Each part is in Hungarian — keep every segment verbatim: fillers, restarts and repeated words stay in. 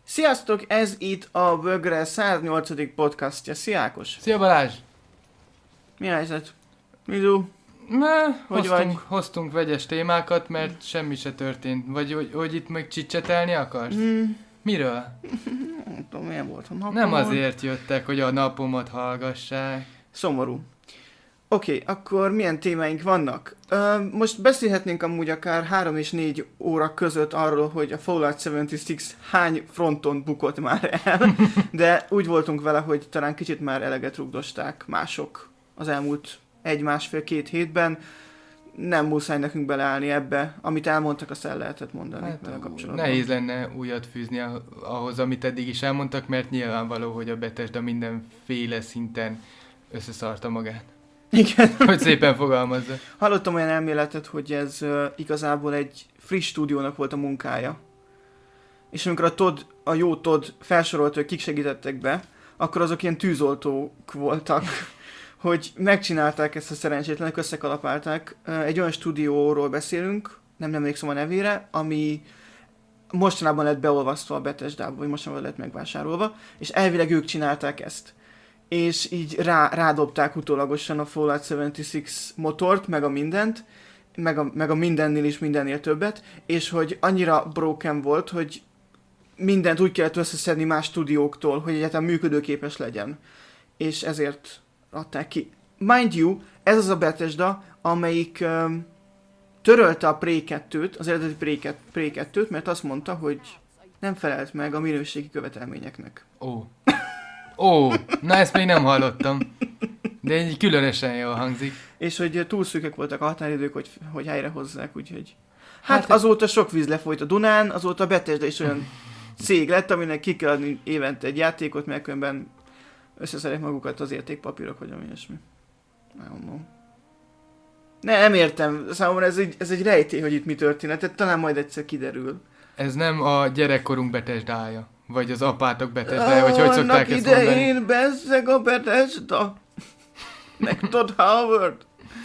Sziasztok, ez itt a Bögre száznyolcadik podcastja. Szia Ákos! Szia Balázs! Mi a helyzet? Mizu? Ne, Hogy hoztunk, vagy? hoztunk vegyes témákat, mert semmi se történt. Vagy hogy, hogy itt meg csicsetelni akarsz? Mm, Miről? nem tudom, milyen volt a napom. Nem azért jöttek, hogy a napomat hallgassák. Szomorú. Oké, okay, akkor milyen témáink vannak? Ö, most beszélhetnénk amúgy akár három és négy óra között arról, hogy a Fallout hetvenhat hány fronton bukott már el, de úgy voltunk vele, hogy talán kicsit már eleget rugdosták mások az elmúlt egy-másfél-két hétben. Nem muszáj nekünk beleállni ebbe, amit elmondtak, azt el lehetett mondani Hát, vele kapcsolatban. nehéz lenne újat fűzni ahhoz, amit eddig is elmondtak, mert nyilvánvaló, hogy a Bethesda mindenféle szinten összeszarta magát. Igen. Hogy szépen fogalmazza. Hallottam olyan elméletet, hogy ez uh, igazából egy friss stúdiónak volt a munkája. És amikor a Todd, a jó Todd felsorolt, hogy kik segítettek be, akkor azok ilyen tűzoltók voltak, hogy megcsinálták ezt a szerencsétlenek, összekalapálták. Uh, egy olyan stúdióról beszélünk, nem nem emlékszem a nevére, ami mostanában lett beolvasztva a Bethesdába, vagy mostanában lett megvásárolva, és elvileg ők csinálták ezt. És így rá, rádobták utólagosan a Fallout hetvenhat motort, meg a mindent, meg a, meg a mindennél is mindennél többet, és hogy annyira broken volt, hogy mindent úgy kellett összeszedni más stúdióktól, hogy egyáltalán működőképes legyen. És ezért adták ki. Mind you, ez az a Bethesda, amelyik um, törölte a Prey kettőt, az eredeti Prey, Prey kettőt, mert azt mondta, hogy nem felelt meg a minőségi követelményeknek. Ó. Ó, na ezt még nem hallottam. De egy különösen jól hangzik. És hogy túl szűkek voltak a határidők, hogy, hogy helyrehozzák, úgyhogy... Hát, hát Hát- azóta sok víz lefolyt a Dunán, azóta a Bethesda is olyan cég lett, aminek ki kell adni évente egy játékot, mert különben összeszedek magukat az értékpapírok, vagy ami ilyesmi. Nem tudom. Ne, nem értem. Számomra ez egy, ez egy rejtély, hogy itt mi történt. Tehát talán majd egyszer kiderül. Ez nem a gyerekkorunk Bethesdája. Vagy az apátok Bethesdája, vagy hogy szokták ezt mondani. Annak idején bezzeg a Bethesda. Meg Todd Howard.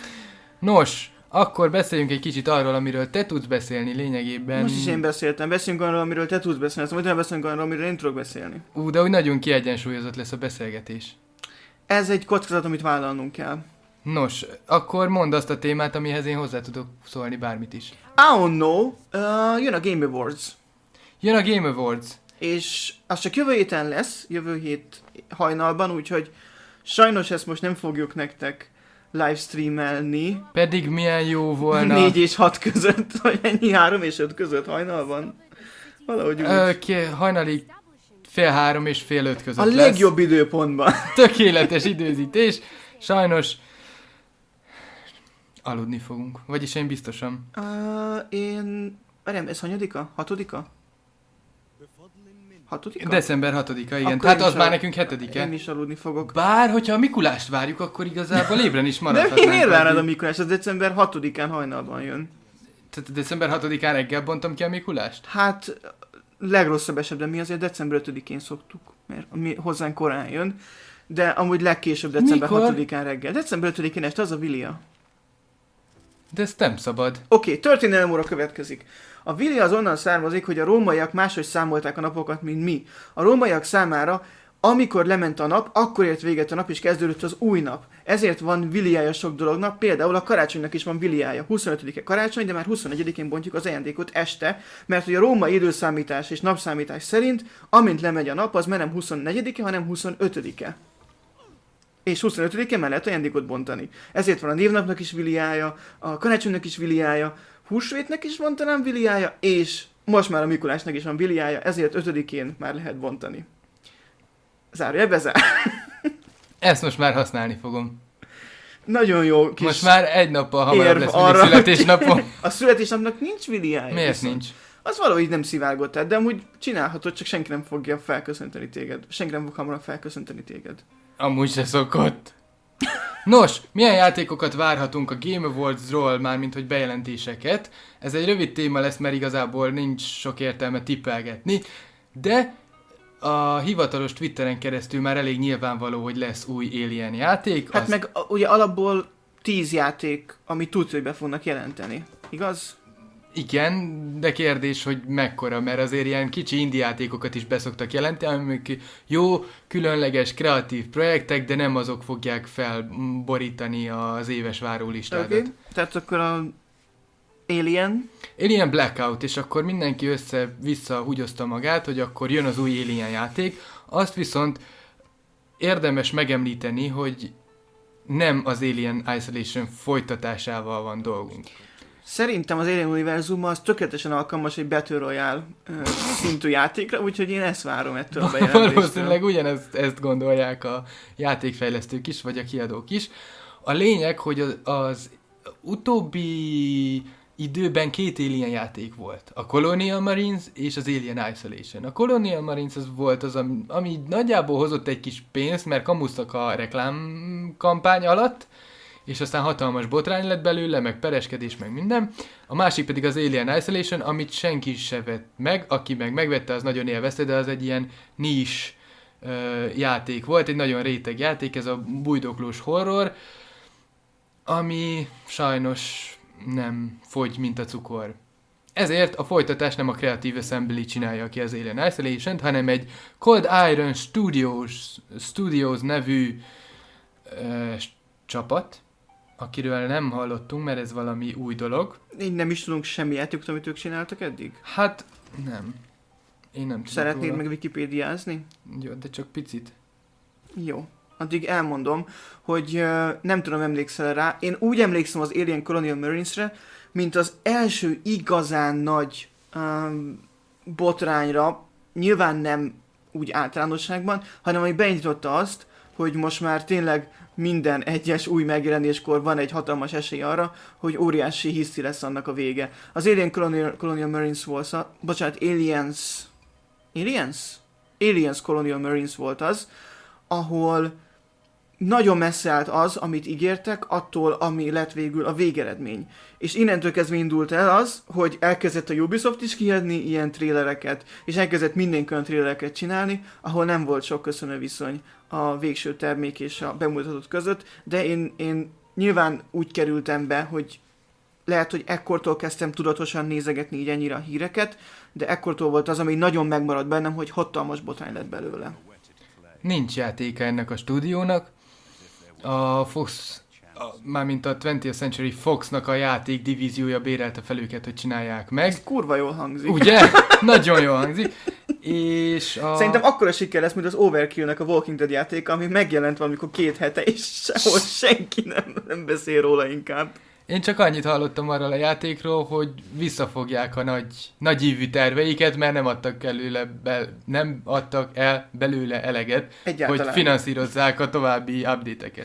Nos, akkor beszéljünk egy kicsit arról, amiről te tudsz beszélni lényegében. Most is én beszéltem. Beszéljünk arról, amiről te tudsz beszélni. Aztán utána beszélünk arról, amiről én tudok beszélni. Ú, de úgy nagyon kiegyensúlyozott lesz a beszélgetés. Ez egy kockázat, amit vállalnunk kell. Nos, akkor mondd azt a témát, amihez én hozzá tudok szólni bármit is. I don't know. Uh, jön a Game Awards. Jön a Game Awards. És az csak jövő héten lesz, jövő hét hajnalban, úgyhogy sajnos ezt most nem fogjuk nektek livestreamelni. Pedig milyen jó volna. négy és hat között, vagy ennyi három és öt között hajnalban. Valahogy úgy. Ö, ki, hajnali fél három és fél öt között A lesz. legjobb időpontban. Tökéletes időzítés. Sajnos aludni fogunk. Vagyis én biztosan. Uh, én... Várjám, ez hanyadika? Hatodika? Hatodika? december hatodika, igen. Akkor Tehát én az is már al- nekünk hetedike. Én is aludni fogok. Bár, hogyha a Mikulást várjuk, akkor igazából ébren is De maradhatnánk. mi miért várnád a addig. Mikulás? Az december hatodikán hajnalban jön. Tehát december hatodikán reggel bontom ki a Mikulást? Hát legrosszabb esetben mi azért december ötödikén szoktuk, mert mi hozzánk korán jön, de amúgy legkésőbb december Mikor? hatodikán reggel. december ötödikén este az a Vilia. De ezt nem szabad. Oké, okay, történelem óra következik. A Vilia az onnan származik, hogy a rómaiak máshogy számolták a napokat, mint mi. A rómaiak számára, amikor lement a nap, akkor ért véget a nap, és kezdődött az új nap. Ezért van Viliája sok dolognak, például a karácsonynak is van Viliája. huszonötödike karácsony, de már huszonegyedikén bontjuk az ajándékot este, mert hogy a római időszámítás és napszámítás szerint, amint lemegy a nap, az már nem huszonnegyedike, hanem huszonötödike. És huszonötödikén már lehet ajándékot bontani. Ezért van a névnapnak is Viliája, a karácsonynak is Viliája, húsvétnek is van talán Viliája, és most már a Mikulásnak is van Viliája, ezért ötödikén már lehet bontani. Zárja, bezár. Ezt most már használni fogom. Nagyon jó kis Most már egy nappal hamarabb érv lesz arra, mindig születésnapom. hogy a születésnapnak nincs Viliája. Miért viszont. nincs? Az valahogy nem szivárgott át, de amúgy csinálhatod, csak senki nem fogja felköszönteni téged. Senki nem fog hamarabb felköszönteni téged. Amúgy se szokott. Nos, milyen játékokat várhatunk a Game Awards-ról, mármint hogy bejelentéseket? Ez egy rövid téma lesz, mert igazából nincs sok értelme tippelgetni, de a hivatalos Twitteren keresztül már elég nyilvánvaló, hogy lesz új Alien játék. Hát az... meg a- ugye alapból tíz játék, ami tudja, hogy be fognak jelenteni. Igaz? Igen, de kérdés, hogy mekkora, mert azért ilyen kicsi indie játékokat is beszoktak jelenteni, amik jó, különleges, kreatív projektek, de nem azok fogják felborítani az éves várólistádat. Okay. Tehát akkor a Alien? Alien Blackout, és akkor mindenki össze-vissza húgyozta magát, hogy akkor jön az új Alien játék. Azt viszont érdemes megemlíteni, hogy nem az Alien Isolation folytatásával van dolgunk. Szerintem az Alien univerzum az tökéletesen alkalmas egy Battle Royale uh, szintű játékra, úgyhogy én ezt várom ettől a bejelentéstől. Valószínűleg ugyanezt ezt gondolják a játékfejlesztők is, vagy a kiadók is. A lényeg, hogy az, az utóbbi időben két Alien játék volt. A Colonial Marines és az Alien Isolation. A Colonial Marines az volt az, ami, ami nagyjából hozott egy kis pénzt, mert kamusztak a reklámkampány alatt, és aztán hatalmas botrány lett belőle, meg pereskedés, meg minden. A másik pedig az Alien Isolation, amit senki se vett meg, aki meg megvette, az nagyon élvezte, de az egy ilyen niche uh, játék volt, egy nagyon réteg játék, ez a bujdoklós horror, ami sajnos nem fogy, mint a cukor. Ezért a folytatás nem a Creative Assembly csinálja ki az Alien Isolation-t, hanem egy Cold Iron Studios, Studios nevű uh, csapat, akiről nem hallottunk, mert ez valami új dolog. Én nem is tudunk semmi játékot, amit ők csináltak eddig? Hát, nem. Én nem tudom. Szeretnéd róla. meg wikipédiázni? Jó, de csak picit. Jó. Addig elmondom, hogy uh, nem tudom, emlékszel rá. Én úgy emlékszem az Alien Colonial Marines-re, mint az első igazán nagy um, botrányra, nyilván nem úgy általánosságban, hanem ami beindította azt, hogy most már tényleg minden egyes új megjelenéskor van egy hatalmas esély arra, hogy óriási hiszi lesz annak a vége. Az Alien Colonial, Colonial Marines volt, a, bocsánat, Aliens, Aliens? Aliens Colonial Marines volt az, ahol nagyon messze állt az, amit ígértek, attól, ami lett végül a végeredmény. És innentől kezdve indult el az, hogy elkezdett a Ubisoft is kiadni ilyen trélereket, és elkezdett mindenki olyan trélereket csinálni, ahol nem volt sok köszönő viszony a végső termék és a bemutatott között, de én, én nyilván úgy kerültem be, hogy lehet, hogy ekkortól kezdtem tudatosan nézegetni így ennyire a híreket, de ekkortól volt az, ami nagyon megmaradt bennem, hogy hatalmas botrány lett belőle. Nincs játéka ennek a stúdiónak. A Fox, a, mármint a twentieth Century Foxnak a játék divíziója bérelte fel őket, hogy csinálják meg. Ez kurva jól hangzik. Ugye? Nagyon jól hangzik. És a... Szerintem akkora siker lesz, mint az Overkill-nek a Walking Dead játéka, ami megjelent valamikor két hete, és sehol senki nem, nem beszél róla inkább. Én csak annyit hallottam arról a játékról, hogy visszafogják a nagy, nagy ívű terveiket, mert nem adtak, előle be, nem adtak el belőle eleget, Egyáltalán. hogy finanszírozzák a további update-eket.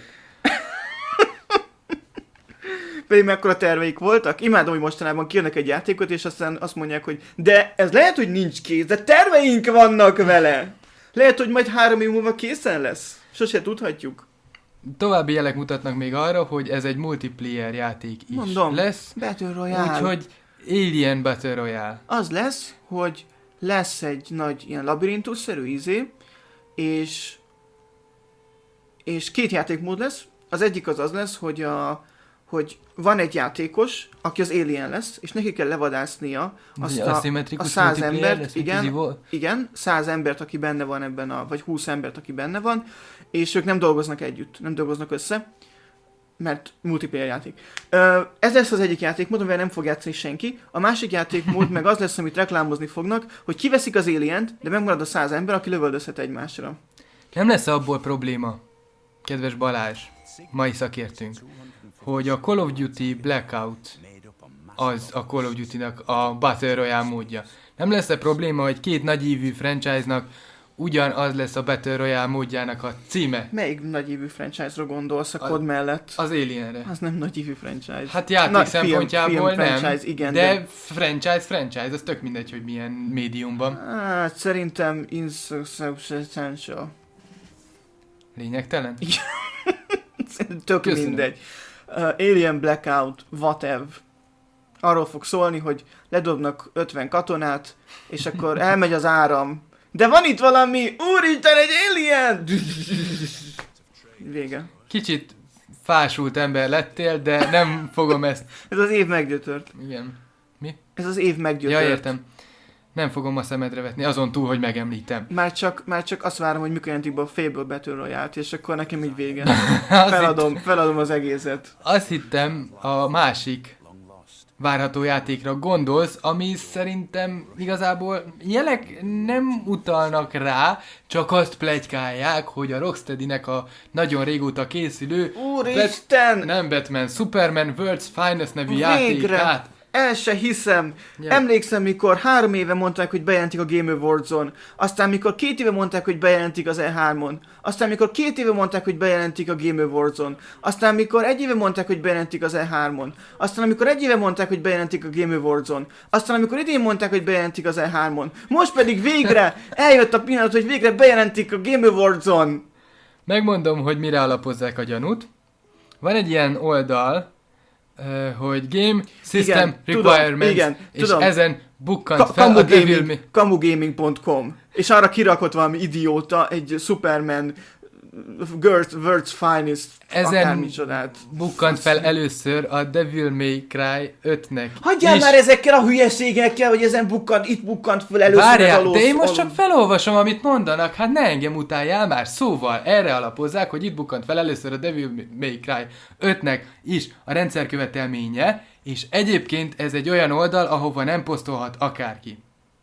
Pedig mekkora terveik voltak. Imádom, hogy mostanában kijönnek egy játékot, és aztán azt mondják, hogy de ez lehet, hogy nincs kész, de terveink vannak vele. Lehet, hogy majd három év múlva készen lesz. Sose tudhatjuk. További jelek mutatnak még arra, hogy ez egy multiplayer játék is Mondom, lesz. Battle Royale. Úgyhogy Alien Battle Royale. Az lesz, hogy lesz egy nagy ilyen labirintusszerű izé, és, és két játékmód lesz. Az egyik az az lesz, hogy, a, hogy van egy játékos, aki az Alien lesz, és neki kell levadásznia azt a, a száz embert, igen, igen, száz embert, aki benne van ebben a, vagy húsz embert, aki benne van, és ők nem dolgoznak együtt, nem dolgoznak össze, mert multiplayer játék. Ez lesz az egyik játékmód, amivel nem fog játszani senki. A másik játékmód meg az lesz, amit reklámozni fognak, hogy kiveszik az Alient, de megmarad a száz ember, aki lövöldözhet egymásra. Nem lesz abból probléma, kedves Balázs, mai szakértőnk, hogy a Call of Duty Blackout az a Call of Duty-nak a Battle Royale módja. Nem lesz-e probléma, hogy két nagyívű franchise-nak ugyanaz lesz a Battle Royale módjának a címe? Melyik nagyívű franchise-ra gondolsz a kod mellett? Az Alienre. Az nem nagyívű franchise. Hát játék Na, szempontjából film, film nem, franchise, igen, de, de franchise, franchise, az tök mindegy, hogy milyen médiumban. Hát szerintem insubstantial. Lényegtelen? Tök Köszönöm. mindegy. Uh, Alien Blackout, whatever. Arról fog szólni, hogy ledobnak ötven katonát, és akkor elmegy az áram. De van itt valami, úristen, egy alien! Vége. Kicsit fásult ember lettél, de nem fogom ezt. Ez az év meggyötört. Igen. Mi? Ez az év meggyötört. Ja, értem. Nem fogom a szemedre vetni, azon túl, hogy megemlítem. Már csak, már csak azt várom, hogy mikor jelentik be a Fable Battle Royale-t, és akkor nekem így vége. Azt Feladom, feladom az egészet. Azt hittem, a másik várható játékra gondolsz, ami szerintem igazából jelek nem utalnak rá, csak azt pletykálják, hogy a Rocksteadynek a nagyon régóta készülő Úristen! Bat- nem Batman, Superman World's Finest nevű Végre! játékát. El se hiszem. Ja. Emlékszem, mikor három éve mondták, hogy bejelentik a Game Awards-on, aztán mikor két éve mondták, hogy bejelentik az E három-on, aztán mikor két éve mondták, hogy bejelentik a Game Awards-on, aztán mikor egy éve mondták, hogy bejelentik az E három-on, aztán amikor egy éve mondták, hogy bejelentik a Game Awards-on, aztán amikor idén mondták, hogy bejelentik az E három-on, most pedig végre eljött a pillanat, hogy végre bejelentik a Game Awards-on. Megmondom, hogy mire alapozzák a gyanút. Van egy ilyen oldal, Uh, hogy Game System Igen, tudom, Requirements, igen, és tudom. ezen bukkant Ka- fel a Devil May... Kamugaming, kamugaming pont com. És arra kirakott valami idióta egy Superman Girls, World's Finest Ezen akármicsodát. bukkant fel először a Devil May Cry ötnek. Hagyjál is. már ezekkel a hülyeségekkel, hogy ezen bukkant, itt bukkant fel először. Várjál, ez a de én lósz- most csak felolvasom, amit mondanak, hát ne engem utáljál már. Szóval erre alapozzák, hogy itt bukkant fel először a Devil May Cry ötnek is a rendszerkövetelménye, és egyébként ez egy olyan oldal, ahova nem posztolhat akárki.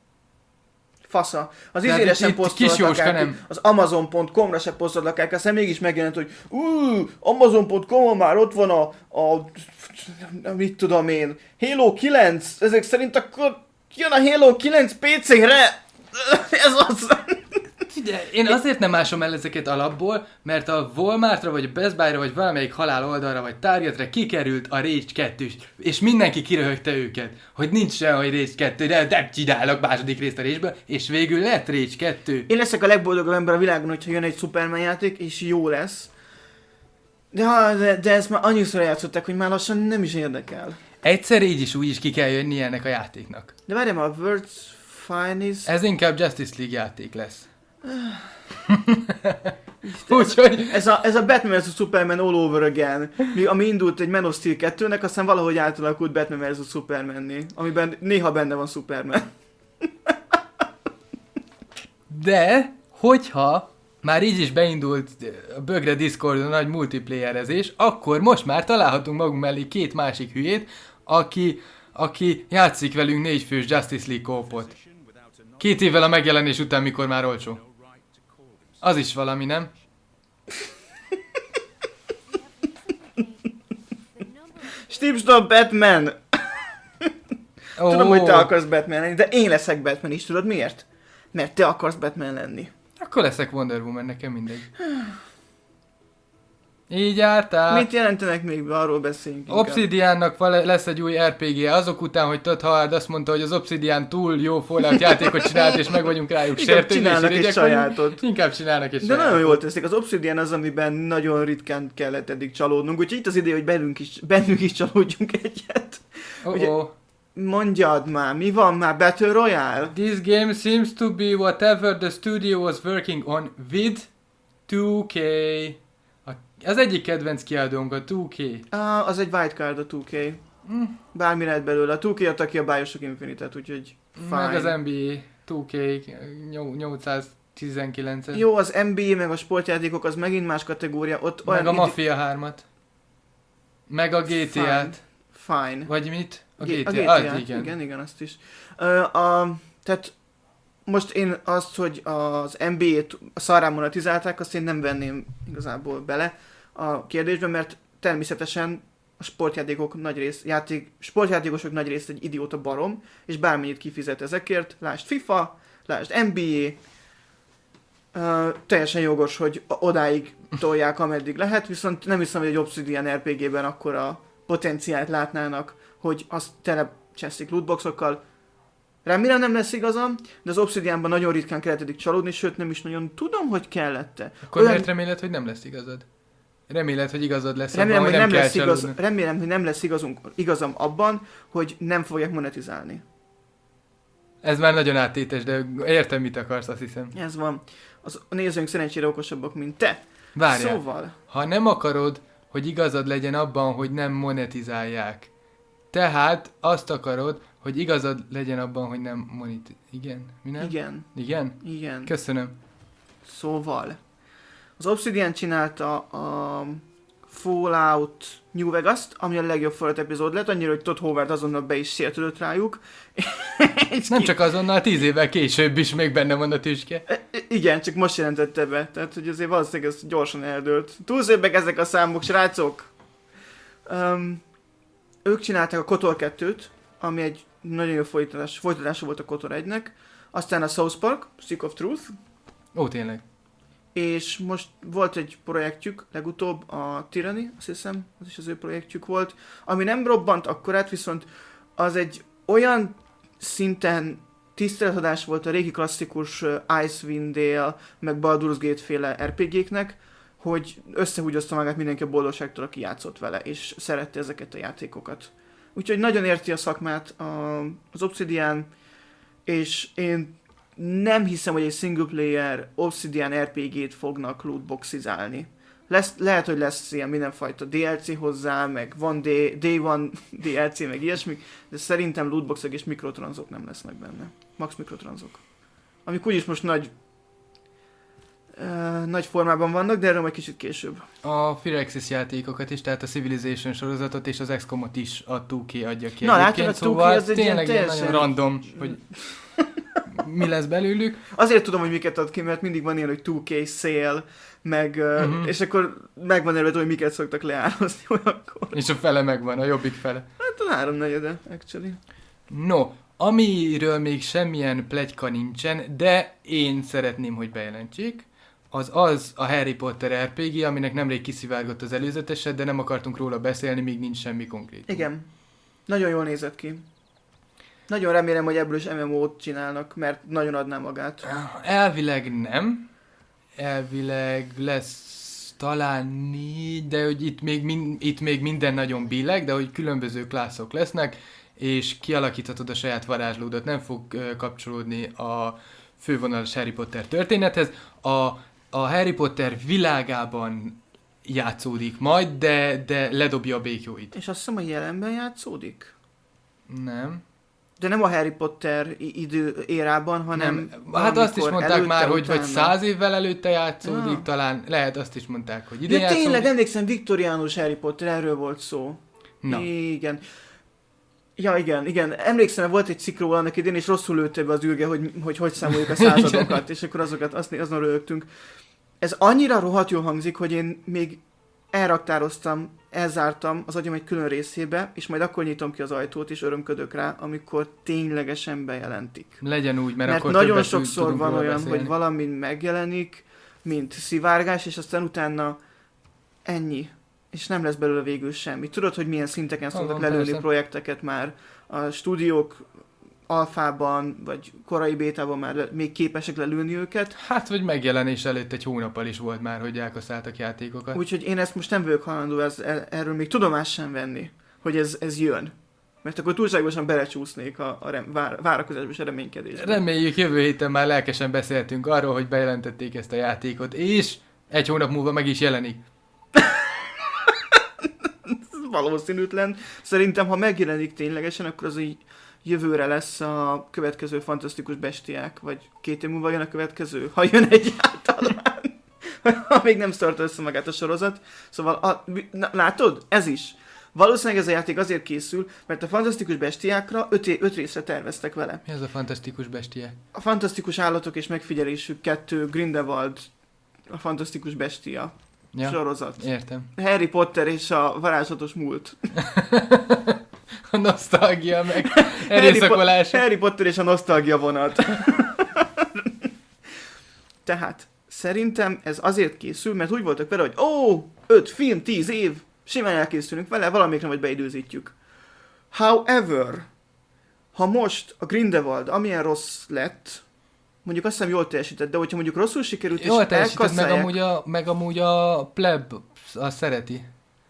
Fasza. Az Tehát izére itt- sem itt posztolhat kis Jóska akárki. nem. Az amazon pont com-ra sem posztolhat akárki, aztán mégis megjelent, hogy ú, amazon pont com-on már ott van a, a, mit tudom én, Halo kilenc, ezek szerint akkor jön a Halo kilenc pé cére. Ez az. Figyelj, én azért nem ásom el ezeket alapból, mert a Walmartra, vagy a Best Buy-ra, vagy valamelyik halál oldalra, vagy Targetre kikerült a Rage kettő, és mindenki kiröhögte őket, hogy nincs se, hogy Rage kettő, de nem csinálok második részt a Rage-ből, és végül lett Rage kettő. Én leszek a legboldogabb ember a világon, hogyha jön egy Superman játék, és jó lesz. De, ha, de, de ezt már annyiszor játszották, hogy már lassan nem is érdekel. Egyszer így is úgy is ki kell jönni ennek a játéknak. De várjál már, a World's Finest... Ez inkább Justice League játék lesz. Úgyhogy... Ez a, ez a Batman versus. Superman all over again, mi, ami indult egy Man of Steel kettőnek, aztán valahogy átalakult Batman versus. Superman-né, amiben néha benne van Superman. De, hogyha már így is beindult a bögre Discordon a nagy multiplayerezés, akkor most már találhatunk magunk mellé két másik hülyét, aki, aki játszik velünk négyfős Justice League kópot. Két évvel a megjelenés után, mikor már olcsó. Az is valami, nem? Stipstop Batman! Oh. Tudom, hogy te akarsz Batman lenni, de én leszek Batman is, tudod miért? Mert te akarsz Batman lenni. Akkor leszek Wonder Woman, nekem mindegy. Így jártál. Mit jelentenek még be, arról beszéljünk inkább. Obsidiannak val- lesz egy új er pé gé, azok után, hogy Todd Howard azt mondta, hogy az Obsidian túl jó Fallout játékot csinált, és meg vagyunk rájuk Inkább sértődni, és csinálnak egy irigyek sajátot. vagyunk. Inkább csinálnak egy De sajátot. nagyon jól teszik. Az Obsidian az, amiben nagyon ritkán kellett eddig csalódnunk, úgyhogy itt az ideje, hogy bennünk is, bennünk is csalódjunk egyet. Oh, Ugye- oh. Mondjad már, mi van már? Battle Royale? This game seems to be whatever the studio was working on with two K. A- Az egyik kedvenc kiadónk a two K. Ah, az egy wildcard a two K. Mm. Bármi lehet belőle. A two K adta ki a Bioshock Infinite-et, úgyhogy fine. Meg az en bé á two K nyolcszáztizenkilenc. Jó, az en bé á meg a sportjátékok az megint más kategória. Ott olyan Meg a ide- Mafia hármat. Meg a gé té át. Fine. Vagy mit? A G- gé té a á. gé té Ah, á-t, igen. igen, igen, azt is. Ö, a, tehát most én azt, hogy az en bé á-t a szarrán monetizálták, azt én nem venném igazából bele a kérdésbe, mert természetesen a sportjátékok nagy rész, játék, sportjátékosok nagy rész egy idióta barom, és bármennyit kifizet ezekért, lásd FIFA, lásd en bé á, uh, teljesen jogos, hogy odáig tolják, ameddig lehet, viszont nem hiszem, hogy egy Obsidian er pé gében akkora potenciált látnának, hogy azt telecseszik lootboxokkal. Remélem nem lesz igazam, de az Obsidianban nagyon ritkán kellett eddig csalódni, sőt nem is nagyon tudom, hogy kellett-e. Akkor Olyan- miért reméled, hogy nem lesz igazad? Reméled, hogy igazad lesz Remélem, abban, hogy hogy nem, nem, lesz kell igaz, csalódni. remélem, hogy nem lesz igazunk, igazam abban, hogy nem fogják monetizálni. Ez már nagyon áttétes, de értem, mit akarsz, azt hiszem. Ez van. Az, a nézőink szerencsére okosabbak, mint te. Várjál, Szóval, ha nem akarod, hogy igazad legyen abban, hogy nem monetizálják, tehát azt akarod, hogy igazad legyen abban, hogy nem monit... Igen? Mi nem? Igen. Igen? Igen. Köszönöm. Szóval, az Obsidian csinálta a Fallout New Vegas-t, ami a legjobb Fallout epizód lett, annyira, hogy Todd Howard azonnal be is sértődött rájuk. Nem ki... csak azonnal, tíz évvel később is még benne van a tüske. Igen, csak most jelentette be, tehát hogy azért valószínűleg ez gyorsan eldőlt. Túl szépek ezek a számok, srácok! Um, ők csinálták a Kotor kettőt, ami egy nagyon jó folytatás, folytatása volt a Kotor egynek, aztán a South Park, Stick of Truth, Ó, tényleg. és most volt egy projektjük, legutóbb a Tyranny, azt hiszem, az is az ő projektjük volt, ami nem robbant akkorát, viszont az egy olyan szinten tiszteletadás volt a régi klasszikus Icewind Dale, meg Baldur's Gate féle er pé gé-knek, hogy összehúgyozta magát mindenki a boldogságtól, aki játszott vele, és szerette ezeket a játékokat. Úgyhogy nagyon érti a szakmát a, az Obsidian, és én nem hiszem, hogy egy single player Obsidian er pé gét fognak lootboxizálni. Lesz, lehet, hogy lesz ilyen mindenfajta dé el cé hozzá, meg van day, day one dé el cé, meg ilyesmik, de szerintem lootboxok és mikrotranszok nem lesznek benne. Max mikrotranszok. Amik úgyis most nagy uh, nagy formában vannak, de erről majd kicsit később. A Firaxis játékokat is, tehát a Civilization sorozatot és az iksz komot is a two K adja ki. Na, látod, a two K szóval az egy ilyen tényleg ilyen teljesen... nagyon random, hogy mi lesz belőlük. Azért tudom, hogy miket ad ki, mert mindig van ilyen, hogy two K sale, meg, uh-huh. és akkor megvan előtt, hogy miket szoktak leározni olyankor. És a fele megvan, a jobbik fele. Hát a háromnegyede, actually. No, amiről még semmilyen pletyka nincsen, de én szeretném, hogy bejelentsék, az az a Harry Potter er pé gé, aminek nemrég kiszivárgott az előzeteset, de nem akartunk róla beszélni, míg nincs semmi konkrét. Igen. Nagyon jól nézett ki. Nagyon remélem, hogy ebből is em em o-t csinálnak, mert nagyon adná magát. Elvileg nem. Elvileg lesz talán négy, de hogy itt még, min, itt még minden nagyon billeg, de hogy különböző klászok lesznek, és kialakíthatod a saját varázslódot, nem fog uh, kapcsolódni a fővonalas Harry Potter történethez. A, a Harry Potter világában játszódik majd, de, de ledobja a békjóit. És azt hiszem, a jelenben játszódik? Nem. De nem a Harry Potter idő érában, hanem... Nem. Hát azt is mondták előtte, már, hogy vagy száz évvel előtte játszódik, ja. Talán lehet azt is mondták, hogy ide ja, játszódik. tényleg, emlékszem, viktoriánus Harry Potter, erről volt szó. Na. Igen. Ja, igen, igen. Emlékszem, volt egy cikk róla annak idén, és rosszul lőtte be az űrge, hogy hogy, hogy számoljuk a századokat, és akkor azokat azt, azon rögtünk. Ez annyira rohadt jól hangzik, hogy én még elraktároztam, elzártam az agyam egy külön részébe, és majd akkor nyitom ki az ajtót, és örömködök rá, amikor ténylegesen bejelentik. Legyen úgy, mert, mert akkor nagyon sokszor van olyan, beszélni. hogy valami megjelenik, mint szivárgás, és aztán utána ennyi. És nem lesz belőle végül semmi. Tudod, hogy milyen szinteken szoktak lelőni persze. projekteket már a stúdiók alfában, vagy korai bétában már le, még képesek lelőni őket. Hát, vagy megjelenés előtt egy hónappal is volt már, hogy elkaszáltak játékokat. Úgyhogy én ezt most nem vagyok hajlandó ez, erről még tudomást sem venni, hogy ez, ez jön. Mert akkor túlságosan belecsúsznék a, a rem, vár, várakozásba és a reménykedésbe. Reméljük, jövő héten már lelkesen beszéltünk arról, hogy bejelentették ezt a játékot, és egy hónap múlva meg is jelenik. Valószínűtlen. Szerintem, ha megjelenik ténylegesen, akkor az így jövőre lesz a következő Fantasztikus Bestiák, vagy két év múlva jön a következő, ha jön egyáltalán. Ha még nem szart össze magát a sorozat. Szóval, a, na, látod? Ez is. Valószínűleg ez a játék azért készül, mert a Fantasztikus Bestiákra öt, é- öt részre terveztek vele. Mi az a Fantasztikus Bestia? A Fantasztikus Állatok és Megfigyelésük kettő, Grindelwald, a Fantasztikus Bestia. Ja, sorozat. Értem. Harry Potter és a varázslatos múlt. A nosztalgia meg erőszakolás. Harry, po- Harry Potter és a nosztalgia vonat. Tehát szerintem ez azért készül, mert úgy voltak vele, hogy ó, öt film, tíz év, simán elkészülünk vele, valamikre majd beidőzítjük. However, ha most a Grindelwald amilyen rossz lett, mondjuk azt hiszem jól teljesített, de hogyha mondjuk rosszul sikerült, jól és teljesített, meg amúgy, a, meg amúgy a pleb azt szereti.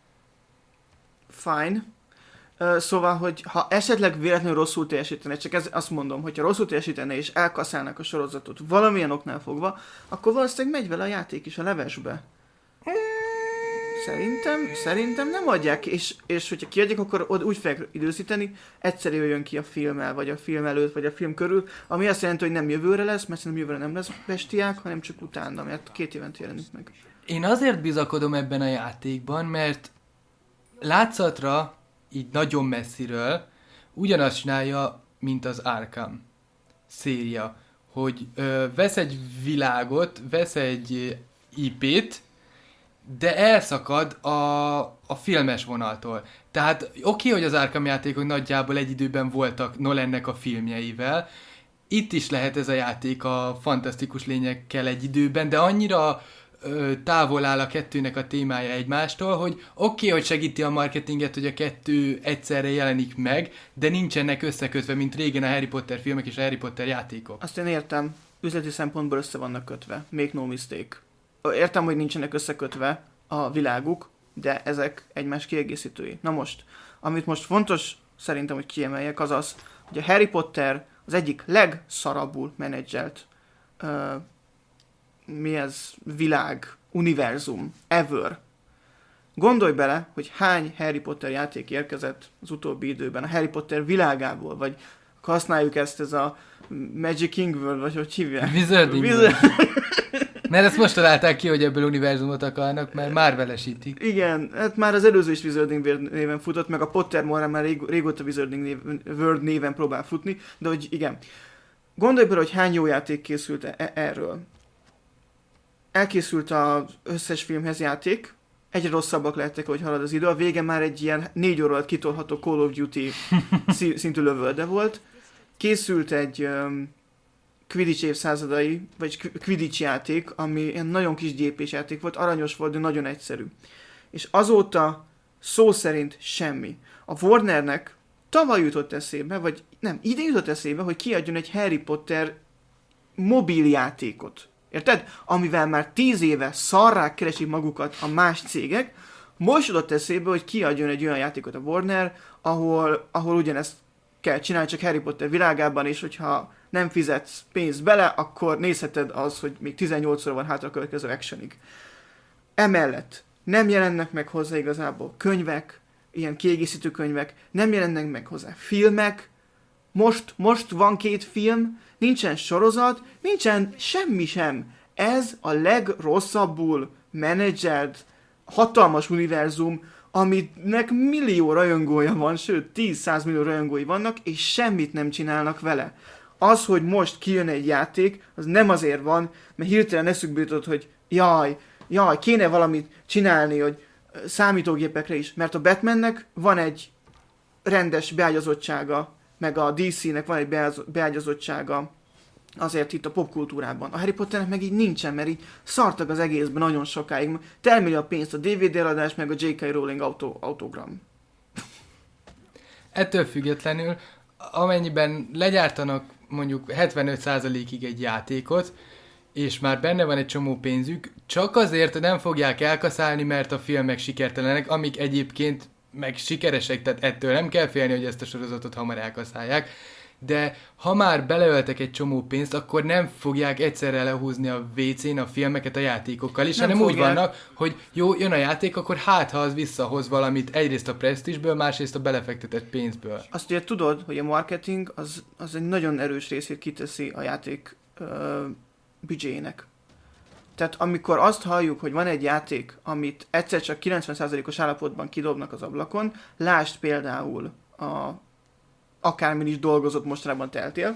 Fine. Uh, szóval, hogy ha esetleg véletlenül rosszul teljesítene, csak ez, azt mondom, hogyha rosszul teljesítene és elkaszálnak a sorozatot valamilyen oknál fogva, akkor valószínűleg megy vele a játék is a levesbe. Szerintem, szerintem nem adják, és, és hogyha kiadják, akkor ott úgy fogják időzíteni, egyszer jöjjön ki a filmmel, vagy a film előtt, vagy a film körül, ami azt jelenti, hogy nem jövőre lesz, mert szerintem jövőre nem lesz bestiák, hanem csak utána, mert két évente jelenik meg. Én azért bizakodom ebben a játékban, mert látszatra, így nagyon messziről, ugyanazt csinálja, mint az Arkham széria, hogy ö, vesz egy világot, vesz egy í pét, de elszakad a, a filmes vonaltól. Tehát oké, okay, hogy az Arkham játékok nagyjából egy időben voltak Nolannek a filmjeivel, itt is lehet ez a játék a fantasztikus lényekkel egy időben, de annyira ö, távol áll a kettőnek a témája egymástól, hogy oké, okay, hogy segíti a marketinget, hogy a kettő egyszerre jelenik meg, de nincsenek összekötve, mint régen a Harry Potter filmek és a Harry Potter játékok. Azt én értem, üzleti szempontból össze vannak kötve, make no mistake. Értem, hogy nincsenek összekötve a világuk, de ezek egymás kiegészítői. Na most, amit most fontos szerintem, hogy kiemeljek, az az, hogy a Harry Potter az egyik legszarabbul menedzselt uh, mi ez? Világ, univerzum, ever. Gondolj bele, hogy hány Harry Potter játék érkezett az utóbbi időben a Harry Potter világából, vagy használjuk ezt, ez a Magic King World, vagy hogy hívják? Wizarding World. Mert ezt most találták ki, hogy ebből univerzumot akarnak, mert már velesítik. Igen, hát már az előző is Wizarding World néven futott, meg a Pottermore már rég, régóta Wizarding néven, World néven próbál futni, de hogy igen. Gondolj bele, hogy hány jó játék készült e- erről. Elkészült az összes filmhez játék, egyre rosszabbak lettek, hogy halad az idő, a vége már egy ilyen négy óra alatt kitolható Call of Duty szintű lövölde volt. Készült egy um, Quidditch évszázadai, vagy Quidditch játék, ami ilyen nagyon kis gyépés játék volt, aranyos volt, de nagyon egyszerű. És azóta szó szerint semmi. A Warnernek tavaly jutott eszébe, vagy nem, idén jutott eszébe, hogy kiadjon egy Harry Potter mobiljátékot. Érted? Amivel már tíz éve szarrák keresik magukat a más cégek, most jutott eszébe, hogy kiadjon egy olyan játékot a Warner, ahol, ahol ugyanezt kell csinálni, csak Harry Potter világában, és hogyha nem fizetsz pénzt bele, akkor nézheted az, hogy még tizennyolc van hátra a következő actionig. Emellett nem jelennek meg hozzá igazából könyvek, ilyen kiegészítő könyvek, nem jelennek meg hozzá filmek, most, most van két film, nincsen sorozat, nincsen semmi sem. Ez a legrosszabbul menedzselt, hatalmas univerzum, aminek millió rajongója van, sőt tíz-száz millió rajongói vannak, és semmit nem csinálnak vele. Az, hogy most kijön egy játék, az nem azért van, mert hirtelen eszükbe jutott, hogy jaj, jaj, kéne valamit csinálni, hogy számítógépekre is, mert a Batmannek van egy rendes beágyazottsága, meg a dé cé-nek van egy beágyazottsága azért itt a popkultúrában. A Harry Potternek meg így nincsen, mert így szartak az egészben nagyon sokáig. Termeli a pénzt a dé vé dé-eladás, meg a jé ká Rowling auto, autogram. Ettől függetlenül, amennyiben legyártanak mondjuk hetvenöt százalékig egy játékot, és már benne van egy csomó pénzük, csak azért nem fogják elkaszálni, mert a filmek sikertelenek, amik egyébként meg sikeresek, tehát ettől nem kell félni, hogy ezt a sorozatot hamar elkaszálják, de ha már beleöltek egy csomó pénzt, akkor nem fogják egyszerre lehúzni a vé cén a filmeket a játékokkal is, nem hanem fogják. Úgy vannak, hogy jó, jön a játék, akkor hát, ha az visszahoz valamit egyrészt a presztízsből, másrészt a belefektetett pénzből. Azt ugye tudod, hogy a marketing az, az egy nagyon erős részét kiteszi a játék uh, büdzséjének. Tehát amikor azt halljuk, hogy van egy játék, amit egyszer csak kilencven százalékos állapotban kidobnak az ablakon, lásd például a akármin is dolgozott mostanában teltél,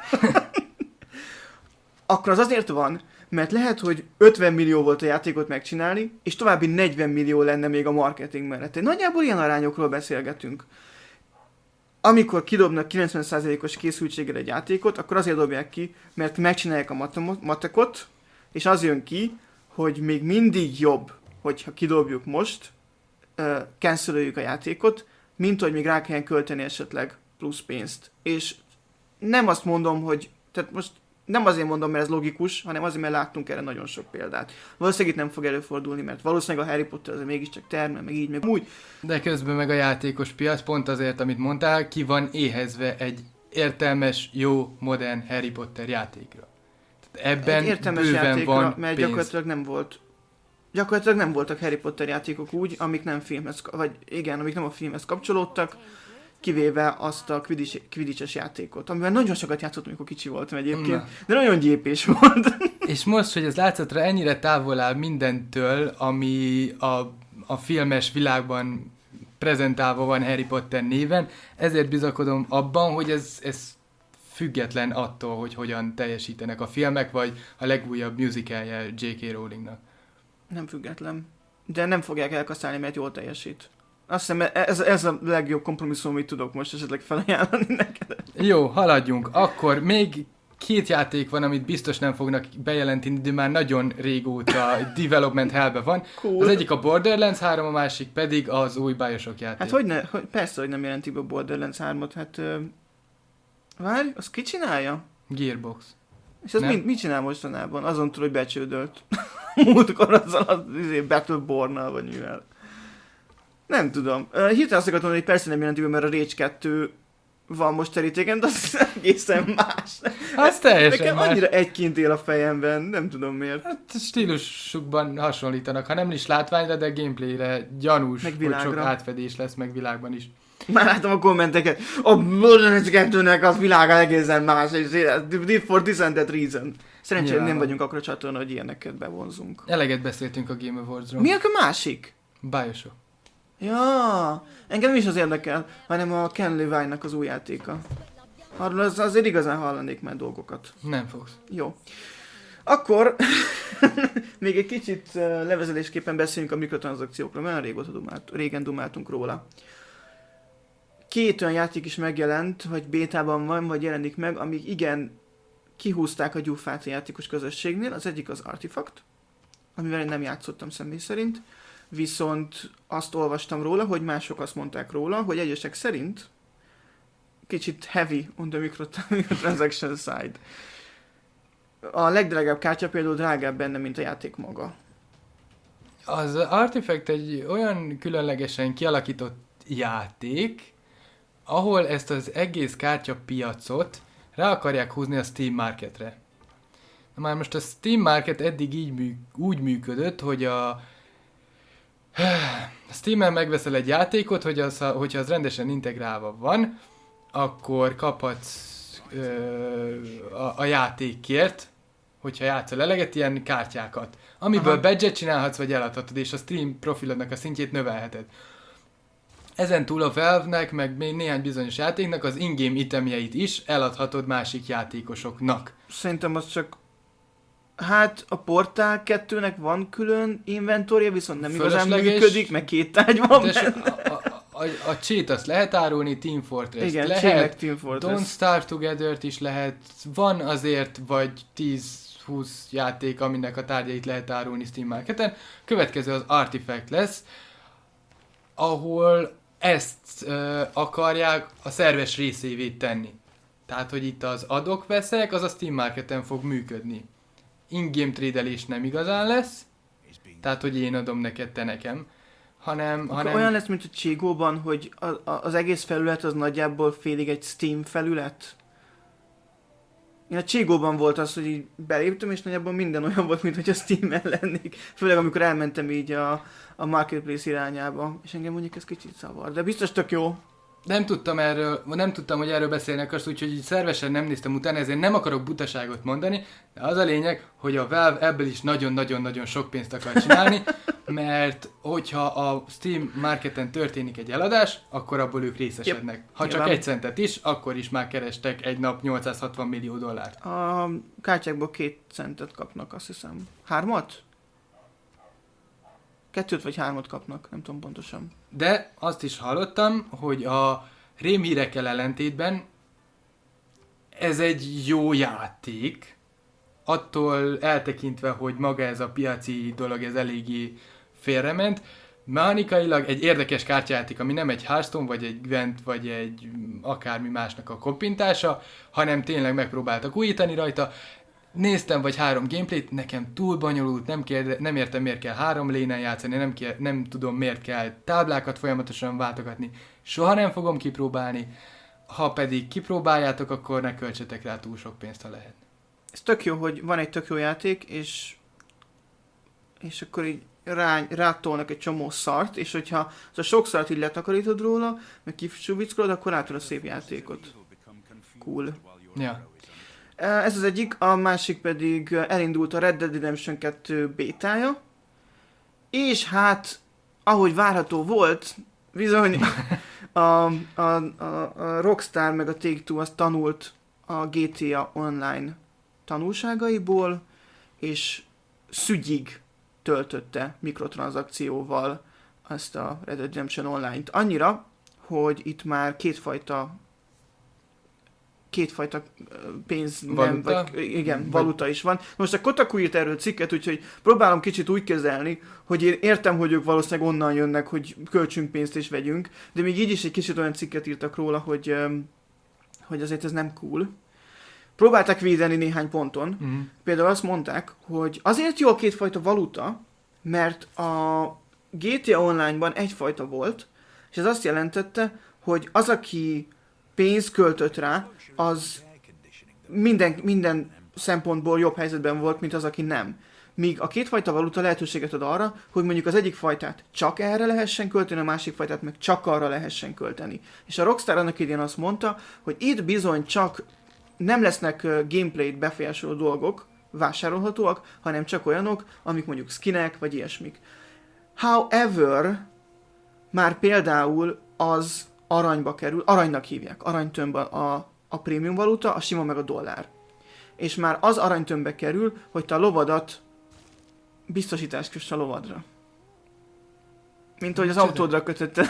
akkor az azért van, mert lehet, hogy ötven millió volt a játékot megcsinálni, és további negyven millió lenne még a marketing mellett. Nagyjából ilyen arányokról beszélgetünk. Amikor kidobnak kilencven százalékos készültséggel egy játékot, akkor azért dobják ki, mert megcsinálják a matekot, és az jön ki, hogy még mindig jobb, hogyha kidobjuk most, uh, cancelöljük a játékot, mint hogy még rá kelljen költeni esetleg plusz pénzt. És nem azt mondom, hogy, tehát most nem azért mondom, mert ez logikus, hanem azért, mert láttunk erre nagyon sok példát. Valószínűleg itt nem fog előfordulni, mert valószínűleg a Harry Potter azért mégiscsak termel, meg így, meg úgy. De közben meg a játékos piac pont azért, amit mondtál, ki van éhezve egy értelmes, jó, modern Harry Potter játékra. Tehát ebben egy értelmes bőven játékra, van mert pénz. Gyakorlatilag nem volt gyakorlatilag nem voltak Harry Potter játékok úgy, amik nem filmhez, vagy igen, amik nem a filmhez kapcsolódtak, kivéve azt a Quidditch-es játékot, amivel nagyon sokat játszottam, amikor kicsi voltam egyébként, Na. de nagyon gyépés volt. És most, hogy ez látszatra ennyire távol áll mindentől, ami a, a filmes világban prezentálva van Harry Potter néven, ezért bizakodom abban, hogy ez, ez független attól, hogy hogyan teljesítenek a filmek, vagy a legújabb musicalje dzsé ká. Rowlingnak. Nem független. De nem fogják elkaszálni, mert jól teljesít. Azt hiszem, ez, ez a legjobb kompromisszum, amit tudok most esetleg felajánlani neked. Jó, haladjunk. Akkor még két játék van, amit biztos nem fognak bejelenteni, de már nagyon régóta development hellben van. Cool. Az egyik a Borderlands három, a másik pedig az új Bioshock játék. Hát hogy ne, hogy, persze, hogy nem jelentik be a Borderlands hármat, hát... Uh, várj, az ki csinálja? Gearbox. És az mit, mit csinál mostanában? Azon túl, hogy becsődölt. Múltkor azzal az Battleborn-nal, vagy mivel. Nem tudom. Uh, hirtelen azt akartam, hogy persze nem jelentik be, mert a Rage kettő van most terítéken, de az egészen más. Az teljesen Nekem más. annyira egyként él a fejemben, nem tudom miért. Hát stílusukban hasonlítanak, ha nem is látványra, de gameplayre gyanús, hogy sok átfedés lesz, meg világban is. Már láttam a kommenteket, a Borderlands kettőnek az világa egészen más, és for this and that reason. Szerencsére ja. nem vagyunk akkor a csatorna, hogy ilyeneket bevonzunk. Eleget beszéltünk a Game Awardsról. Mi a másik? Bioshock. Ja, engem is az érdekel, hanem a Ken Levine-nak az új játéka. Arról az, azért igazán hallanék már dolgokat. Nem fogsz. Jó. Akkor még egy kicsit uh, levezelésképpen beszéljünk a mikrotranszakciókról, mert régóta dumált, régen dumáltunk róla. Két olyan játék is megjelent, vagy bétában van, vagy jelenik meg, amik igen kihúzták a gyufát a játékos közösségnél. Az egyik az Artifact, amivel én nem játszottam személy szerint, viszont azt olvastam róla, hogy mások azt mondták róla, hogy egyesek szerint kicsit heavy on the microtransaction side. A legdrágább kártya például drágább benne, mint a játék maga. Az Artifact egy olyan különlegesen kialakított játék, ahol ezt az egész kártyapiacot rá akarják húzni a Steam Marketre. Na már most a Steam Market eddig így mű, úgy működött, hogy a Steam-en megveszel egy játékot, hogy az, hogyha az rendesen integrálva van, akkor kaphatsz ö, a, a játékért, hogyha játszol eleget, ilyen kártyákat, amiből Aha. badge-et csinálhatsz, vagy eladhatod, és a Steam profilodnak a szintjét növelheted. Ezen túl a Valve-nek, meg még néhány bizonyos játéknak az in-game itemjeit is eladhatod másik játékosoknak. Szerintem az csak... Hát a Portál kettőnek van külön inventorja, viszont nem igazán működik, meg két tárgy van benne. A, a, a, a cheat azt lehet árulni, Team Fortress Igen, lehet, Team Fortress. Don't Starve Together-t is lehet, van azért vagy tíz-húsz játék, aminek a tárgyait lehet árulni Steam Marketen. Következő az Artifact lesz, ahol ezt uh, akarják a szerves részévé tenni. Tehát, hogy itt az adok-veszek, az a Steam Marketen fog működni. In-game trade-elés nem igazán lesz, tehát, hogy én adom neked, te nekem, hanem... hanem... Olyan lesz, mint a Cségóban, hogy a, a, az egész felület az nagyjából félig egy Steam felület? Én a Cségóban volt az, hogy így beléptem, és nagyjából minden olyan volt, mint hogy a Steam-en lennék. Főleg amikor elmentem így a, a Marketplace irányába, és engem mondjuk ez kicsit zavar, de biztos tök jó. Nem tudtam erről, nem tudtam, hogy erről beszélnek azt, úgyhogy így szervesen nem néztem utána, ezért nem akarok butaságot mondani, de az a lényeg, hogy a Valve ebből is nagyon-nagyon-nagyon sok pénzt akar csinálni, mert hogyha a Steam Marketen történik egy eladás, akkor abból ők részesednek. Yep. Ha csak egy centet is, akkor is már kerestek egy nap nyolcszázhatvan millió dollárt. A kártyákból két centet kapnak, azt hiszem. Hármat? Kettőt vagy hármat kapnak, nem tudom pontosan. De azt is hallottam, hogy a rémhírekkel ellentétben ez egy jó játék, attól eltekintve, hogy maga ez a piaci dolog, ez eléggé félrement. Mechanikailag egy érdekes kártyajáték, ami nem egy Hearthstone, vagy egy Gwent, vagy egy akármi másnak a koppintása, hanem tényleg megpróbáltak újítani rajta. Néztem vagy három gameplayt, nekem túl bonyolult, nem, kérde, nem értem miért kell három lénen játszani, nem, kér, nem tudom miért kell táblákat folyamatosan váltogatni. Soha nem fogom kipróbálni, ha pedig kipróbáljátok, akkor ne költsetek rá túl sok pénzt, ha lehet. Ez tök jó, hogy van egy tök jó játék, és, és akkor így rá, rátolnak egy csomó szart, és hogyha az a sok szart így letakarítod róla, meg kisuvickolod, akkor átol a szép játékot. Cool. Ja. Ez az egyik, a másik pedig elindult a Red Dead Redemption kettő bétája, és hát, ahogy várható volt, bizony a, a, a, a Rockstar meg a Take-Two az tanult a gé té á Online tanulságaiból, és szügyig töltötte mikrotranszakcióval ezt a Red Dead Redemption Online-t. Annyira, hogy itt már kétfajta kétfajta pénz, valuta? nem, vagy igen, vagy... valuta is van. Most a Kotaku írt erről cikket, úgyhogy próbálom kicsit úgy kezelni, hogy én értem, hogy ők valószínűleg onnan jönnek, hogy költsünk pénzt és vegyünk, de még így is egy kicsit olyan cikket írtak róla, hogy, hogy azért ez nem cool. Próbálták védeni néhány ponton. Mm. Például azt mondták, hogy azért jó a kétfajta valuta, mert a gé té á Online-ban egyfajta volt, és ez azt jelentette, hogy az, aki pénzt költött rá, az minden, minden szempontból jobb helyzetben volt, mint az, aki nem. Míg a kétfajta valuta lehetőséget ad arra, hogy mondjuk az egyik fajtát csak erre lehessen költeni, a másik fajtát meg csak arra lehessen költeni. És a Rockstar annak idén azt mondta, hogy itt bizony csak nem lesznek gameplayt befolyásoló dolgok vásárolhatóak, hanem csak olyanok, amik mondjuk skinek, vagy ilyesmik. However, már például az aranyba kerül, aranynak hívják, aranytömb a, a prémium valuta, a sima meg a dollár. És már az aranytömbbe kerül, hogy te a lovadat biztosítást köss a lovadra. Mint hogy az autódra kötötted.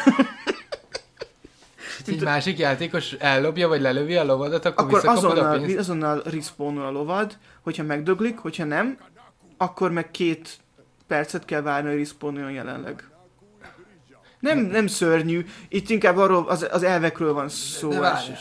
Egy másik játékos ellopja, vagy lelövi a lovadat, akkor, akkor visszakapod a azonnal, pénzt? azonnal respawnul a lovad, hogyha megdöglik, hogyha nem, akkor meg két percet kell várni, hogy respawnuljon jelenleg. Nem, nem szörnyű, itt inkább arról az, az elvekről van szó. De várjál.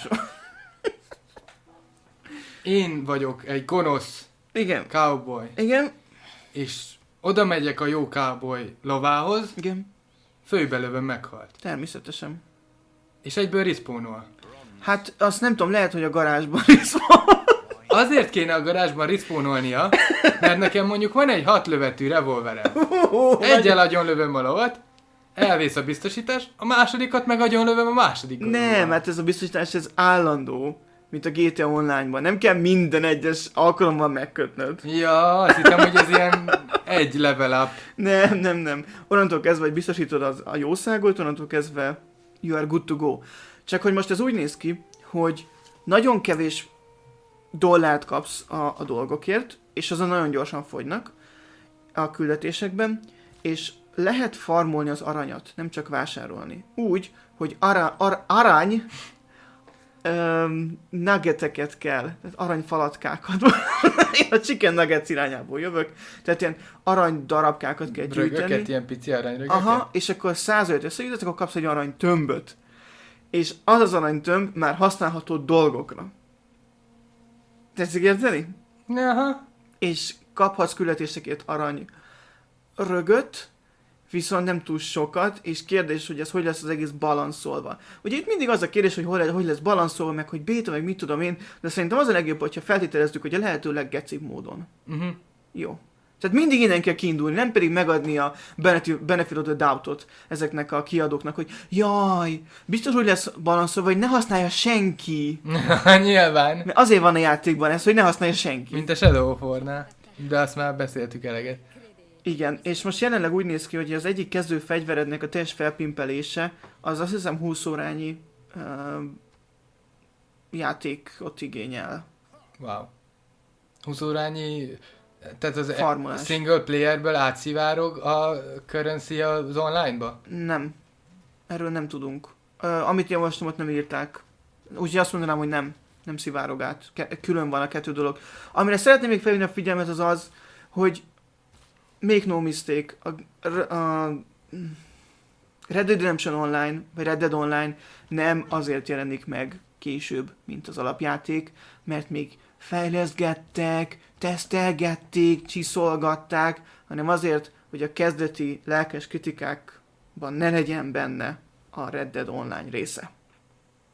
Én vagyok egy gonosz Igen. cowboy, Igen. és oda megyek a jó cowboy lovához, Igen. főbelövöm, meghalt. Természetesen. És egyből respawnol. Hát azt nem tudom, lehet, hogy a garázsban respawn. Azért kéne a garázsban respawnolnia, mert nekem mondjuk van egy hat lövetű revolverem. Egyel agyonlövöm a lovat, elvész a biztosítás, a másodikat meg agyonlövöm a második. Nem, hát ez a biztosítás, ez állandó, mint a gé té á Online-ban. Nem kell minden egyes alkalommal megkötnöd. Ja, azt hittem, hogy ez ilyen egy level up. Nem, nem, nem. Onnantól kezdve, hogy biztosítod az, a jószágot, onnantól kezdve you are good to go. Csak hogy most ez úgy néz ki, hogy nagyon kevés dollárt kapsz a, a dolgokért, és azon nagyon gyorsan fogynak a küldetésekben, és lehet farmolni az aranyat, nem csak vásárolni. Úgy, hogy ara, ar, arany um, nuggeteket kell, tehát aranyfalatkákat. Én a chicken nuggets irányából jövök, tehát ilyen arany darabkákat kell gyűjteni. Rögöket, ilyen pici aranyrögöket? Aha, és akkor százöt összegyűjtesz, akkor kapsz egy aranytömböt. És az az aranytömb már használható dolgokra. Tetszik érteni? Aha. És kaphatsz küldetésekért arany rögöt, viszont nem túl sokat, és kérdés, hogy ez hogy lesz az egész balanszolva. Ugye itt mindig az a kérdés, hogy hogy, hogy lesz balanszolva, meg hogy béta, meg mit tudom én, de szerintem az a legjobb, hogyha feltételezzük, hogy a lehető leggecibb módon. Uh-huh. Jó. Tehát mindig innen kell kiindulni, nem pedig megadni a benefit of the doubt-ot ezeknek a kiadóknak, hogy jaj, biztos, hogy lesz balanszolva, hogy ne használja senki. Nyilván. Mert azért van a játékban ez, hogy ne használja senki. Mint a Shadow of War-nál. De azt már beszéltük eleget. Igen, és most jelenleg úgy néz ki, hogy az egyik kezdő fegyverednek a teljes felpimpelése, az azt hiszem húsz órányi uh, játékot igényel. Wow. húsz órányi... Tehát az Farmolás. single playerből átszivárog a currency az online-ba? Nem. Erről nem tudunk. Uh, amit javaslom, ott nem írták. Úgyhogy azt mondanám, hogy nem. Nem szivárog át. Ke- külön van a kettő dolog. Amire szeretném még felhívni a figyelmet az az, hogy make no mistake, a, a, a Red Dead Redemption Online, vagy Red Dead Online nem azért jelenik meg később, mint az alapjáték, mert még fejleszgettek, tesztelgették, csiszolgatták, hanem azért, hogy a kezdeti lelkes kritikákban ne legyen benne a Red Dead Online része.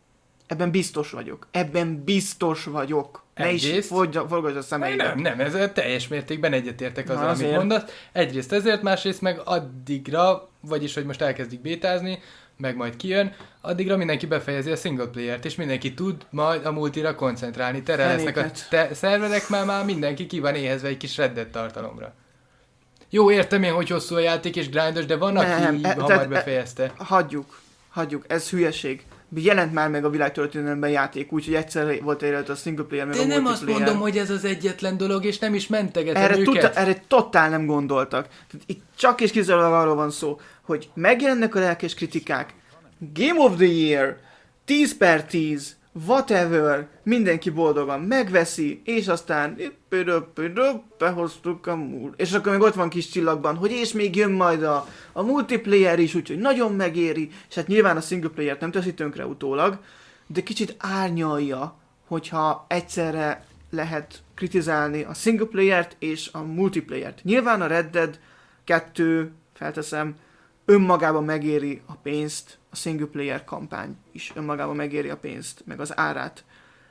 Ebben biztos vagyok. Ebben biztos vagyok. Ne Egyrészt. is forgasd a szemeidet. Nem, nem, ezzel teljes mértékben egyetértek azzal, Na, amit azért. mondasz. Egyrészt ezért, másrészt meg addigra, vagyis hogy most elkezdik bétázni, meg majd kijön, addigra mindenki befejezi a single player-t, és mindenki tud majd a multira koncentrálni. Tere lesznek a Fenéket. te- szerverek, már, már mindenki ki van éhezve egy kis Red Dead tartalomra. Jó, értem én, hogy hosszú a játék és grindos, de van, Nem, aki e- hamar tehát- befejezte. Hagyjuk. Hagyjuk. Ez hülyeség. Jelent már meg a világtörténelemben játék, úgyhogy egyszer volt előtt a single player, meg De a nem azt multiplayer. mondom, hogy ez az egyetlen dolog, és nem is mentegetem Erre, őket. tuta, erre totál nem gondoltak. Tehát itt csak és kizárólag arról van szó, hogy megjelennek a lelkes kritikák, Game of the Year, tíz per tíz, whatever, mindenki boldogan megveszi, és aztán behoztuk a múlt. És akkor még ott van kis csillagban, hogy és még jön majd a, a multiplayer is, úgyhogy nagyon megéri, és hát nyilván a single player-t nem teszi tönkre utólag, de kicsit árnyalja, hogyha egyszerre lehet kritizálni a single player-t és a multiplayer-t. Nyilván a Red Dead kettő, felteszem, önmagában megéri a pénzt, a single player kampány is önmagában megéri a pénzt, meg az árát.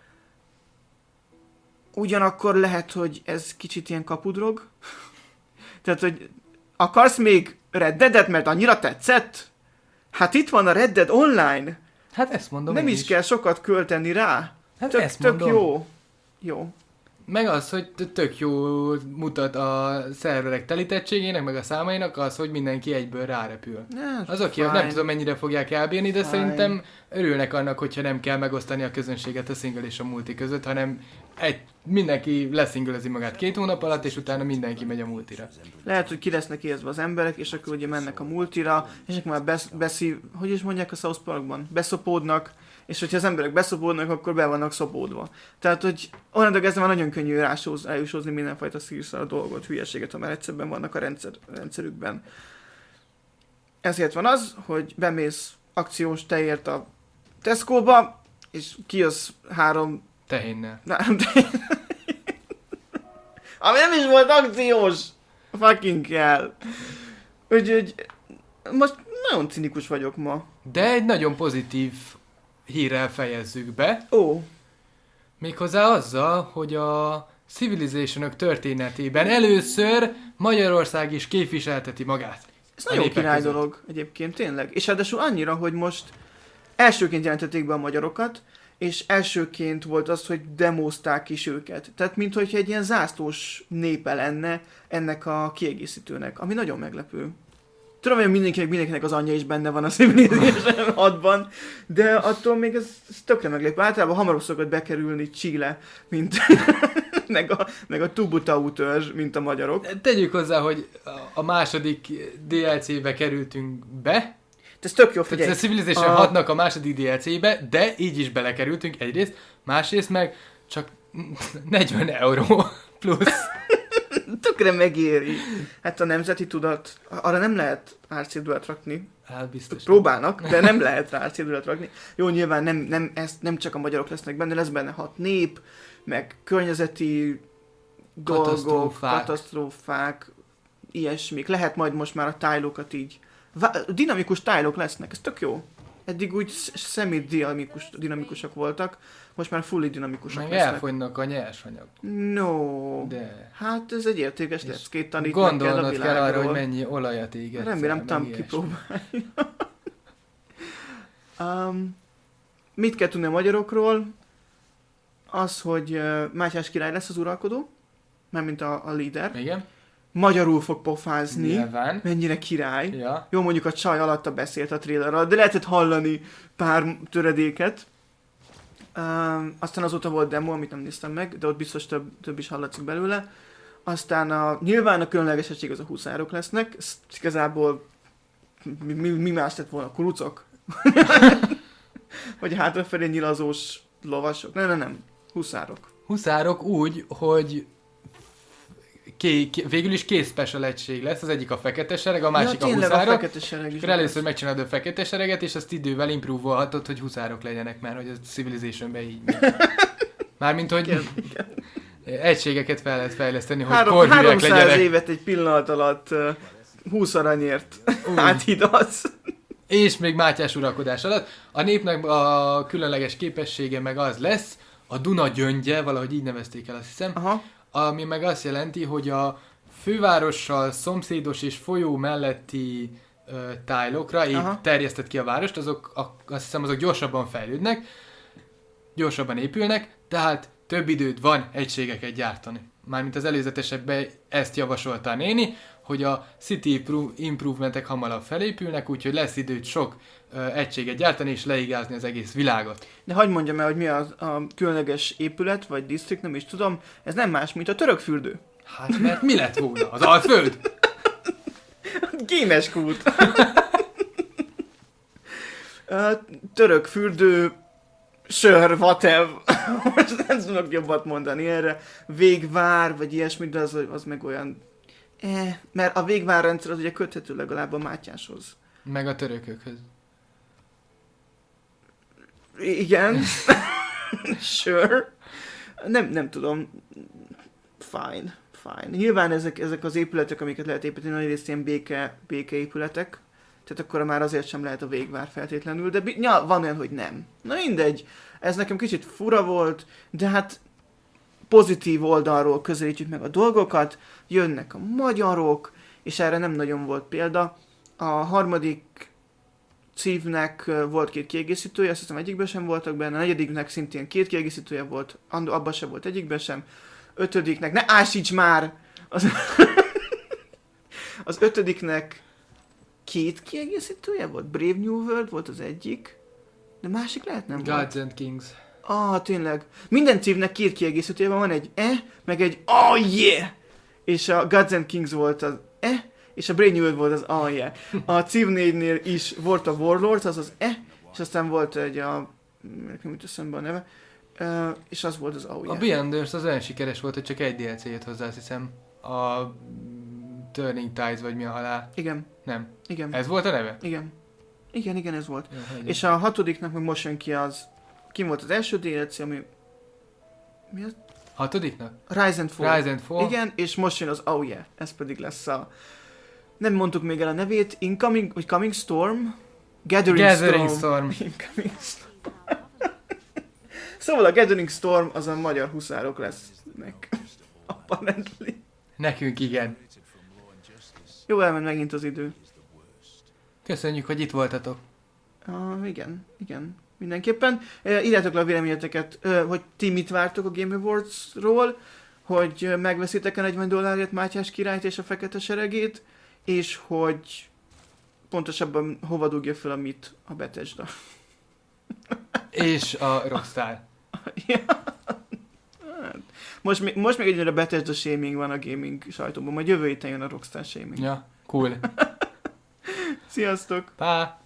Ugyanakkor lehet, hogy ez kicsit ilyen kapudrog. Tehát, hogy akarsz még Red Deadet, mert annyira tetszett? Hát itt van a Red Dead Online. Hát ezt mondom Nem én is, is kell sokat költeni rá. Hát Tök, ezt tök mondom. jó. Jó. Meg az, hogy tök jó mutat a szerverek telítettségének, meg a számainak az, hogy mindenki egyből rárepül. Yeah, Az oké, nem tudom mennyire fogják elbírni, de Fine. szerintem örülnek annak, hogyha nem kell megosztani a közönséget a single és a multi között, hanem egy, mindenki leszingölezi magát két hónap alatt, és utána mindenki megy a multira. Lehet, hogy ki lesznek érzve az emberek, és akkor ugye mennek a multira, és akkor már besz, beszív, hogy is mondják a South Parkban? Beszopódnak, és hogyha az emberek beszopódnak, akkor be vannak szopódva. Tehát, hogy onnantól kezdve már nagyon könnyű rásóz, eljusózni mindenfajta szírszal dolgot, hülyeséget, ha már egyszerben vannak a rendszer, rendszerükben. Ezért van az, hogy bemész akciós tejért a Tesco-ba, és kijössz három... Tehénnel. három tej... Ami nem is volt akciós! Fucking kell. Úgyhogy most nagyon cinikus vagyok ma. De egy nagyon pozitív hírrel fejezzük be, Ó, méghozzá azzal, hogy a Civilization-ök történetében először Magyarország is képviselteti magát. ez A nagyon népek király között. dolog egyébként, tényleg. És ráadásul annyira, hogy most elsőként jelentették be a magyarokat, és elsőként volt az, hogy demózták is őket. Tehát, mintha egy ilyen zászlós népe lenne ennek a kiegészítőnek, ami nagyon meglepő. Tudom, hogy mindenkinek, mindenkinek az anyja is benne van a Civilization hatban, de attól még ez, ez tökre meglepő. Általában hamarabb szokott bekerülni Chile, mint meg a, meg a Tubutau törzs, mint a magyarok. Tegyük hozzá, hogy a második dé el cé-be kerültünk be, Ez tök jó, tehát figyelj. a Civilization a- hatnak a második dé el cé-be, de így is belekerültünk egyrészt, másrészt meg csak negyven euró plusz. Tökre megéri. Hát a nemzeti tudat, arra nem lehet árcédulát rakni. Hát biztos. Próbálnak, de nem lehet rá árcédulát rakni. Jó, nyilván nem, nem, ezt nem csak a magyarok lesznek benne, lesz benne hat nép, meg környezeti dolgok, Katasztrófák. katasztrófák, ilyesmik. Lehet majd most már a tájlókat így. Vá- dinamikus tájlók lesznek, ez tök jó. Eddig úgy szemi-dinamikus, dinamikusak voltak, most már fully dinamikusak Meg lesznek. elfogynak a nyersanyag. No. De Hát ez egy értékes És leckét tanít neked a gondolnod kell arra, világról. hogy mennyi olajat égetsz. Remélem, meg Tam ilyesmi. kipróbálja. um, mit kell tudni a magyarokról? Az, hogy uh, Mátyás király lesz az uralkodó, mármint a, a líder. Igen? Magyarul fog pofázni. Nyilván. Mennyire király. Ja. Jó, mondjuk a csaj alatta beszélt a trailer alatt, de lehetett hallani pár töredéket. Um, aztán azóta volt demo, amit nem néztem meg, de ott biztos több, több is hallatszik belőle. Aztán a, nyilván a különlegesség az a huszárok lesznek. Ez igazából mi, mi, mi más lett volna? Kurucok? Vagy hátrafelé nyilazós lovasok? Nem, nem, nem. Huszárok. Huszárok úgy, hogy ké, ké, végül is két special egység lesz, az egyik a fekete sereg, a másik ja, a tényleg huszárok. a fekete sereg is. És akkor először megcsinálod a fekete sereget, és azt idővel improvolhatod, hogy huszárok legyenek már, hogy a Civilization-ben így. Mármint, hogy Igen, igen. egységeket fel lehet fejleszteni, hogy Három, korhűek háromszáz legyenek. évet egy pillanat alatt uh, húsz aranyért Úgy. áthidasz. És még Mátyás uralkodás alatt. A népnek a különleges képessége meg az lesz, a Duna gyöngye, valahogy így nevezték el, azt hiszem, Aha. ami meg azt jelenti, hogy a fővárossal szomszédos és folyó melletti ö, tájlokra így Aha. terjesztett ki a várost, azok a, azt hiszem azok gyorsabban fejlődnek, gyorsabban épülnek, tehát több időd van egységeket gyártani. Mármint az előzetesekben ezt javasolta a néni, hogy a city improvementek hamarabb felépülnek, úgyhogy lesz időd sok ö, egységet gyártani és leigázni az egész világot. De hagyd mondjam el, hogy mi az a különleges épület, vagy disztrikt, nem is tudom. Ez nem más, mint a török fürdő. Hát mert mi lett volna? Az Alföld? Gémes kút. Török fürdő, sör, whatever. Most nem tudok jobbat mondani erre. Végvár, vagy ilyesmi, de az, az meg olyan... Eh, mert a végvárrendszer az ugye köthető legalább a Mátyáshoz. Meg a törökökhöz. Igen. Sure. Nem, nem tudom. Fine. Fine. Nyilván ezek, ezek az épületek, amiket lehet építeni, nagy részt ilyen béke, békeépületek. Tehát akkor már azért sem lehet a végvár feltétlenül, de ja, van olyan, hogy nem. Na mindegy. Ez nekem kicsit fura volt, de hát pozitív oldalról közelítjük meg a dolgokat, jönnek a magyarok, és erre nem nagyon volt példa. A harmadik cívnek volt két kiegészítője, azt hiszem egyikben sem voltak benne, a negyediknek szintén két kiegészítője volt, abban sem volt egyikben sem. Ötödiknek, ne ásíts már! Az, az ötödiknek két kiegészítője volt? Brave New World volt az egyik, de másik lehet nem volt. Gods and Kings. Ah, tényleg. Minden cívnek két kiegészítője van, van egy E, meg egy oh yeah! És a Gods and Kings volt az E, és a Brave New World volt az oh yeah. A cív négynél is volt a Warlords, az az E, és aztán volt egy a... nekem jut eszembe a neve. Uh, és az volt az oh yeah. A Beyonders az olyan sikeres volt, hogy csak egy dé el cé jött hozzá, azt hiszem. A Turning Tides, vagy mi a halál. Igen. Nem. Igen. Ez volt a neve? Igen. Igen, igen, ez volt. Jó, és a hatodiknak meg most jön ki az... Kim volt az első dé el cé, ami... Mi az? Hatodiknak? Rise and Fall. Rise and Fall. Igen, és most jön az oh yeah. Ez pedig lesz a... Nem mondtuk még el a nevét. Incoming... vagy Coming Storm? Gathering, Gathering Storm. Storm. Incoming Storm. Szóval a Gathering Storm az a magyar huszárok lesznek. Apparently. Nekünk igen. Jó, elment megint az idő. Köszönjük, hogy itt voltatok. Uh, igen, igen. Mindenképpen. Uh, írjátok le a véleményeteket, uh, hogy ti mit vártok a Game Awards-ról, hogy uh, megveszitek a negyven dollárért Mátyás királyt és a fekete seregét, és hogy pontosabban hova dugja fel a mit a Bethesda. És a Rockstar. Ja. Most, még- most még egyre Bethesda shaming van a gaming sajtóban, majd jövő héten jön a Rockstar shaming. Ja, cool. Sziasztok! Pá!